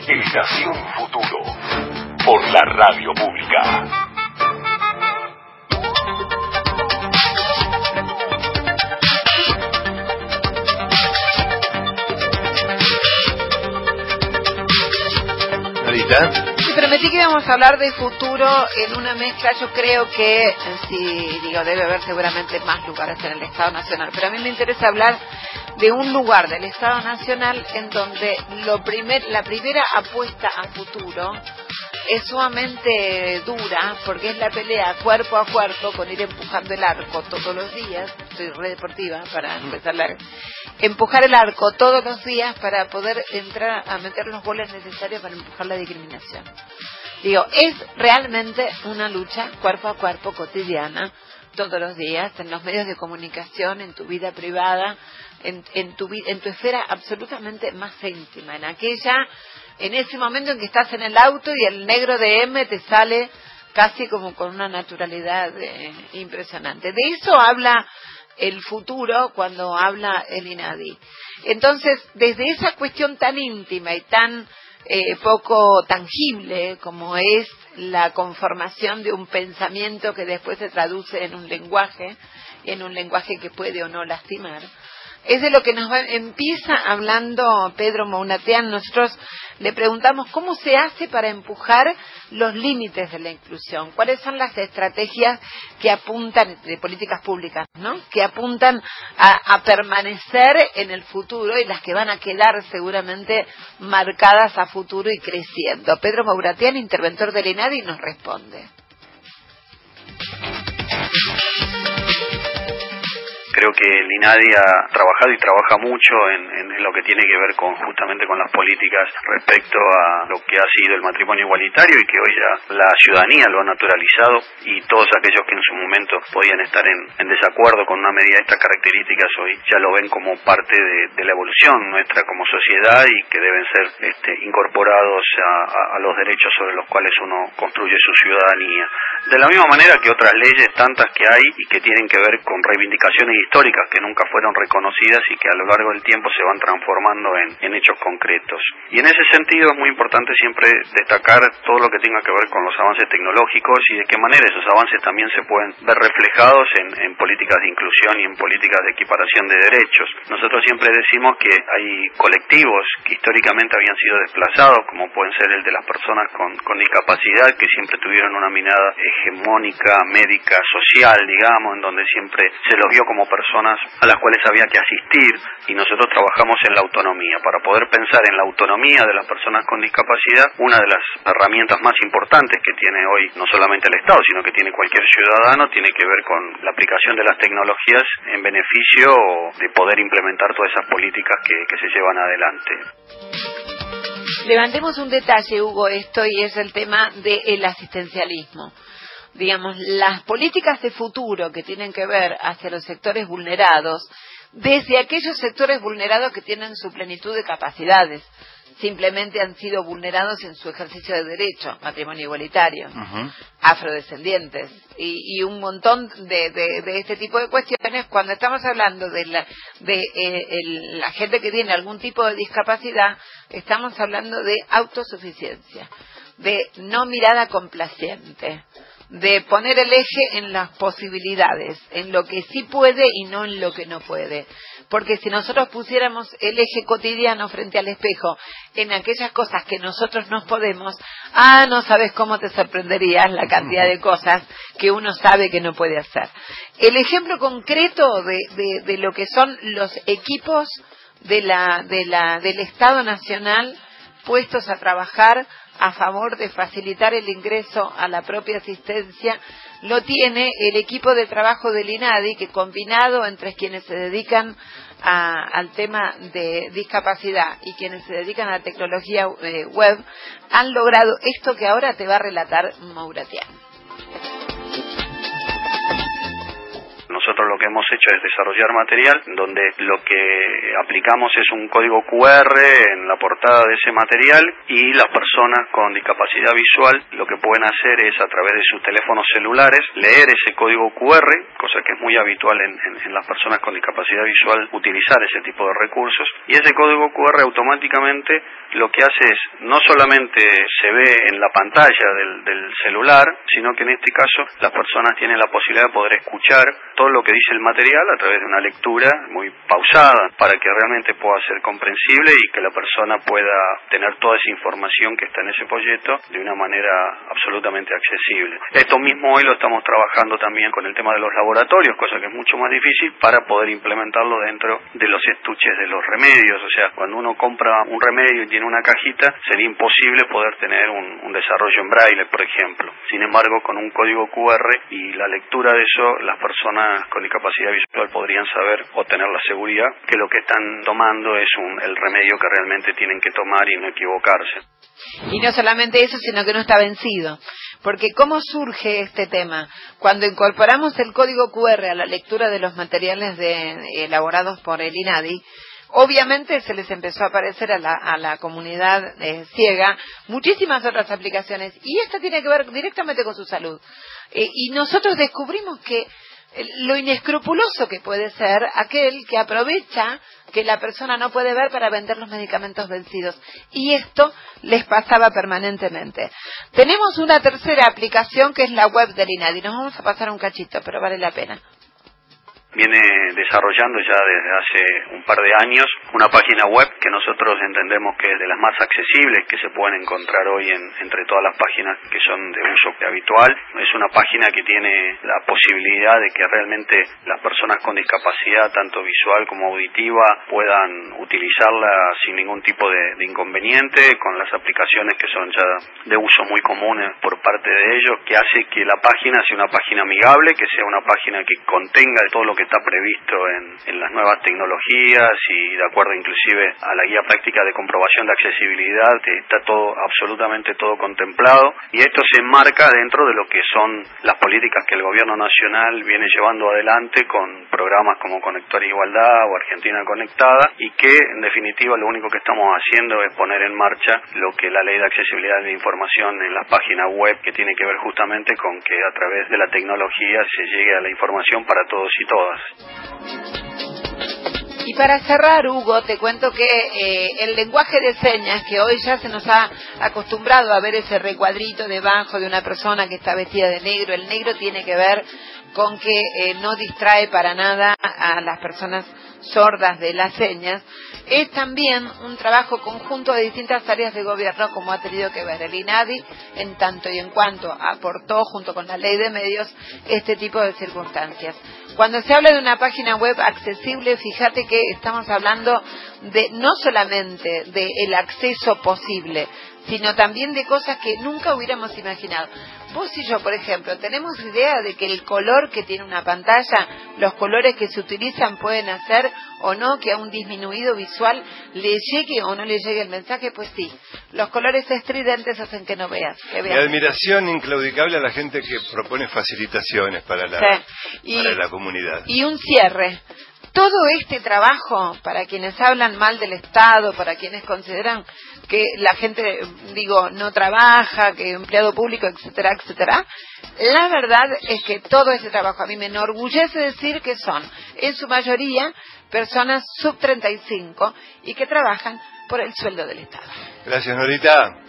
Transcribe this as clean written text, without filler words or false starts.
Estación Futuro, por la Radio Pública. Y prometí que íbamos a hablar de futuro en una mezcla. Yo creo que, debe haber seguramente más lugares en el Estado Nacional, pero a mí me interesa hablar de un lugar del Estado Nacional en donde la primera apuesta a futuro es sumamente dura, porque es la pelea cuerpo a cuerpo con ir empujando el arco todos los días. Soy re deportiva para empezar empujar el arco todos los días para poder entrar a meter los goles necesarios para empujar la discriminación. Es realmente una lucha cuerpo a cuerpo cotidiana, todos los días, en los medios de comunicación, en tu vida privada, en tu esfera absolutamente más íntima, en ese momento en que estás en el auto y el negro de M te sale casi como con una naturalidad impresionante. De eso habla el futuro cuando habla el INADI. Entonces, desde esa cuestión tan íntima y tan poco tangible como es la conformación de un pensamiento que después se traduce en un lenguaje que puede o no lastimar, es de lo que nos empieza hablando Pedro Mounatian. Nosotros le preguntamos cómo se hace para empujar los límites de la inclusión, cuáles son las estrategias que apuntan, de políticas públicas, ¿no?, que apuntan a permanecer en el futuro y las que van a quedar seguramente marcadas a futuro y creciendo. Pedro Mounatian, interventor del INADI, nos responde. Creo que el INADI ha trabajado y trabaja mucho en lo que tiene que ver justamente con las políticas respecto a lo que ha sido el matrimonio igualitario, y que hoy ya la ciudadanía lo ha naturalizado, y todos aquellos que en su momento podían estar en desacuerdo con una medida de estas características hoy ya lo ven como parte de la evolución nuestra como sociedad, y que deben ser incorporados a los derechos sobre los cuales uno construye su ciudadanía. De la misma manera que otras leyes tantas que hay y que tienen que ver con reivindicaciones históricas que nunca fueron reconocidas y que a lo largo del tiempo se van transformando en hechos concretos. Y en ese sentido es muy importante siempre destacar todo lo que tenga que ver con los avances tecnológicos y de qué manera esos avances también se pueden ver reflejados en políticas de inclusión y en políticas de equiparación de derechos. Nosotros siempre decimos que hay colectivos que históricamente habían sido desplazados, como pueden ser el de las personas con discapacidad, que siempre tuvieron una mirada hegemónica, médica, social, digamos, en donde siempre se los vio como personas a las cuales había que asistir, y nosotros trabajamos en la autonomía. Para poder pensar en la autonomía de las personas con discapacidad, una de las herramientas más importantes que tiene hoy no solamente el Estado, sino que tiene cualquier ciudadano, tiene que ver con la aplicación de las tecnologías en beneficio de poder implementar todas esas políticas que se llevan adelante. Levantemos un detalle, Hugo, y es el tema del asistencialismo. Las políticas de futuro que tienen que ver hacia los sectores vulnerados, desde aquellos sectores vulnerados que tienen su plenitud de capacidades, simplemente han sido vulnerados en su ejercicio de derecho, matrimonio igualitario, afrodescendientes y un montón de este tipo de cuestiones. Cuando estamos hablando de la gente que tiene algún tipo de discapacidad, estamos hablando de autosuficiencia, de no mirada complaciente, de poner el eje en las posibilidades, en lo que sí puede y no en lo que no puede. Porque si nosotros pusiéramos el eje cotidiano frente al espejo en aquellas cosas que nosotros no podemos, no sabes cómo te sorprenderías la cantidad de cosas que uno sabe que no puede hacer. El ejemplo concreto de lo que son los equipos del Estado Nacional puestos a trabajar a favor de facilitar el ingreso a la propia asistencia, lo tiene el equipo de trabajo del INADI, que combinado entre quienes se dedican al tema de discapacidad y quienes se dedican a la tecnología web, han logrado esto que ahora te va a relatar Mounatian. Nosotros lo lo que hemos hecho es desarrollar material donde lo que aplicamos es un código QR en la portada de ese material, y las personas con discapacidad visual lo que pueden hacer es, a través de sus teléfonos celulares, leer ese código QR, cosa que es muy habitual en las personas con discapacidad visual, utilizar ese tipo de recursos, y ese código QR automáticamente lo que hace es, no solamente se ve en la pantalla del celular, sino que en este caso las personas tienen la posibilidad de poder escuchar todo lo que dice el material a través de una lectura muy pausada, para que realmente pueda ser comprensible y que la persona pueda tener toda esa información que está en ese folleto de una manera absolutamente accesible. Esto mismo hoy lo estamos trabajando también con el tema de los laboratorios, cosa que es mucho más difícil para poder implementarlo dentro de los estuches de los remedios. O sea, cuando uno compra un remedio y tiene una cajita, sería imposible poder tener un desarrollo en braille, por ejemplo. Sin embargo, con un código QR y la lectura de eso, las personas con discapacidad visual podrían saber o tener la seguridad que lo que están tomando es el remedio que realmente tienen que tomar y no equivocarse. Y no solamente eso, sino que no está vencido. Porque ¿cómo surge este tema? Cuando incorporamos el código QR a la lectura de los materiales elaborados por el INADI, obviamente se les empezó a aparecer a la comunidad ciega muchísimas otras aplicaciones, y esto tiene que ver directamente con su salud. Y nosotros descubrimos que lo inescrupuloso que puede ser aquel que aprovecha que la persona no puede ver para vender los medicamentos vencidos, y esto les pasaba permanentemente. Tenemos una tercera aplicación que es la web del INADI. Nos vamos a pasar un cachito, pero vale la pena. Viene desarrollando ya desde hace un par de años una página web que nosotros entendemos que es de las más accesibles que se pueden encontrar hoy entre todas las páginas que son de uso habitual. Es una página que tiene la posibilidad de que realmente las personas con discapacidad, tanto visual como auditiva, puedan utilizarla sin ningún tipo de inconveniente, con las aplicaciones que son ya de uso muy comunes por parte de ellos, que hace que la página sea una página amigable, que sea una página que contenga todo lo que está previsto en las nuevas tecnologías, y de acuerdo inclusive a la guía práctica de comprobación de accesibilidad, que está todo, absolutamente todo contemplado, y esto se enmarca dentro de lo que son las políticas que el gobierno nacional viene llevando adelante con programas como Conectar Igualdad o Argentina Conectada, y que en definitiva lo único que estamos haciendo es poner en marcha lo que la Ley de Accesibilidad de Información en la página web, que tiene que ver justamente con que a través de la tecnología se llegue a la información para todos y todas. Y para cerrar, Hugo, te cuento que el lenguaje de señas, que hoy ya se nos ha acostumbrado a ver ese recuadrito debajo de una persona que está vestida de negro, el negro tiene que ver con que no distrae para nada a las personas sordas de las señas. Es también un trabajo conjunto de distintas áreas de gobierno, como ha tenido que ver el INADI, en tanto y en cuanto aportó, junto con la Ley de Medios, este tipo de circunstancias. Cuando se habla de una página web accesible, fíjate que estamos hablando de no solamente del acceso posible, sino también de cosas que nunca hubiéramos imaginado. Vos y yo, por ejemplo, tenemos idea de que el color que tiene una pantalla, los colores que se utilizan pueden hacer o no que a un disminuido visual le llegue o no le llegue el mensaje. Pues sí, los colores estridentes hacen que no veas. Mi admiración inclaudicable a la gente que propone facilitaciones para la comunidad. Y un cierre. Todo este trabajo, para quienes hablan mal del Estado, para quienes consideran que la gente, no trabaja, que empleado público, etcétera, etcétera, la verdad es que todo este trabajo a mí me enorgullece decir que son, en su mayoría, personas sub 35 y que trabajan por el sueldo del Estado. Gracias, Norita.